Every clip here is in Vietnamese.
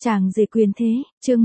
Chàng rể quyền thế, chương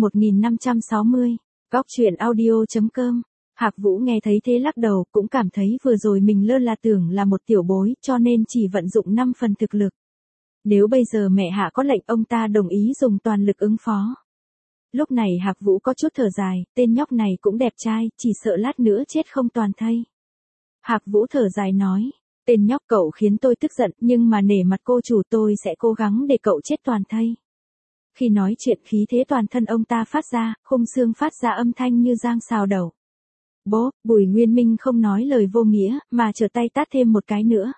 1560, góc truyện audio.com. Hạc Vũ nghe thấy thế lắc đầu, cũng cảm thấy vừa rồi mình lơ là tưởng là một tiểu bối, cho nên chỉ vận dụng 5 phần thực lực. Nếu bây giờ mẹ Hạ có lệnh, ông ta đồng ý dùng toàn lực ứng phó. Lúc này Hạc Vũ có chút thở dài, tên nhóc này cũng đẹp trai, chỉ sợ lát nữa chết không toàn thây. Hạc Vũ thở dài nói, tên nhóc cậu khiến tôi tức giận, nhưng mà nể mặt cô chủ tôi sẽ cố gắng để cậu chết toàn thây. Khi nói chuyện khí thế toàn thân ông ta phát ra, khung xương phát ra âm thanh như giang xào đầu. Bố, Bùi Nguyên Minh không nói lời vô nghĩa, mà trở tay tát thêm một cái nữa.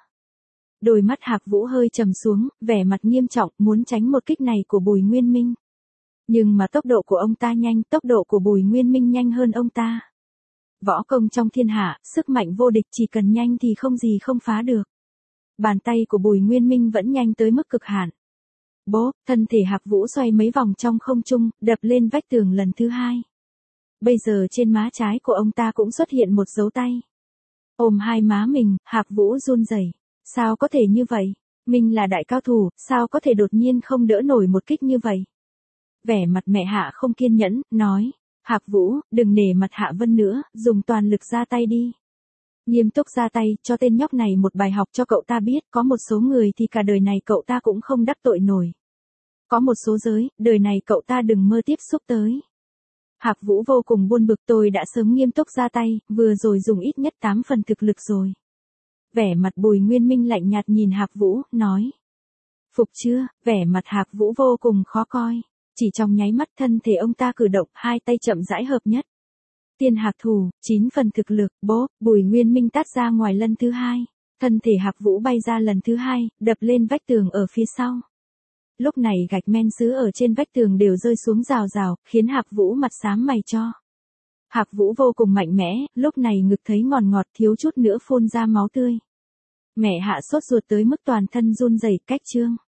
Đôi mắt Hạc Vũ hơi trầm xuống, vẻ mặt nghiêm trọng, muốn tránh một kích này của Bùi Nguyên Minh. Nhưng mà tốc độ của ông ta nhanh, tốc độ của Bùi Nguyên Minh nhanh hơn ông ta. Võ công trong thiên hạ, sức mạnh vô địch, chỉ cần nhanh thì không gì không phá được. Bàn tay của Bùi Nguyên Minh vẫn nhanh tới mức cực hạn. Bố, thân thể Hạc Vũ xoay mấy vòng trong không trung, đập lên vách tường lần thứ hai. Bây giờ trên má trái của ông ta cũng xuất hiện một dấu tay. Ôm hai má mình, Hạc Vũ run rẩy. Sao có thể như vậy? Mình là đại cao thủ, sao có thể đột nhiên không đỡ nổi một kích như vậy? Vẻ mặt mẹ Hạ không kiên nhẫn, nói, Hạc Vũ, đừng nể mặt Hạ Vân nữa, dùng toàn lực ra tay đi. Nghiêm túc ra tay, cho tên nhóc này một bài học cho cậu ta biết, có một số người thì cả đời này cậu ta cũng không đắc tội nổi. Có một số giới, đời này cậu ta đừng mơ tiếp xúc tới. Hạc Vũ vô cùng buồn bực, tôi đã sớm nghiêm túc ra tay, vừa rồi dùng ít nhất 8 phần thực lực rồi. Vẻ mặt Bùi Nguyên Minh lạnh nhạt nhìn Hạc Vũ, nói. Phục chưa? Vẻ mặt Hạc Vũ vô cùng khó coi. Chỉ trong nháy mắt thân thể ông ta cử động, hai tay chậm rãi hợp nhất. Tiên Hạc thủ, 9 phần thực lực, bố, Bùi Nguyên Minh tát ra ngoài lần thứ hai. Thân thể Hạc Vũ bay ra lần thứ hai, đập lên vách tường ở phía sau. Lúc này gạch men sứ ở trên vách tường đều rơi xuống rào rào, khiến Hạc Vũ mặt xám mày cho. Hạc Vũ vô cùng mạnh mẽ, lúc này ngực thấy ngọt ngọt, thiếu chút nữa phun ra máu tươi. Mẹ Hạ sốt ruột tới mức toàn thân run rẩy, cách chương.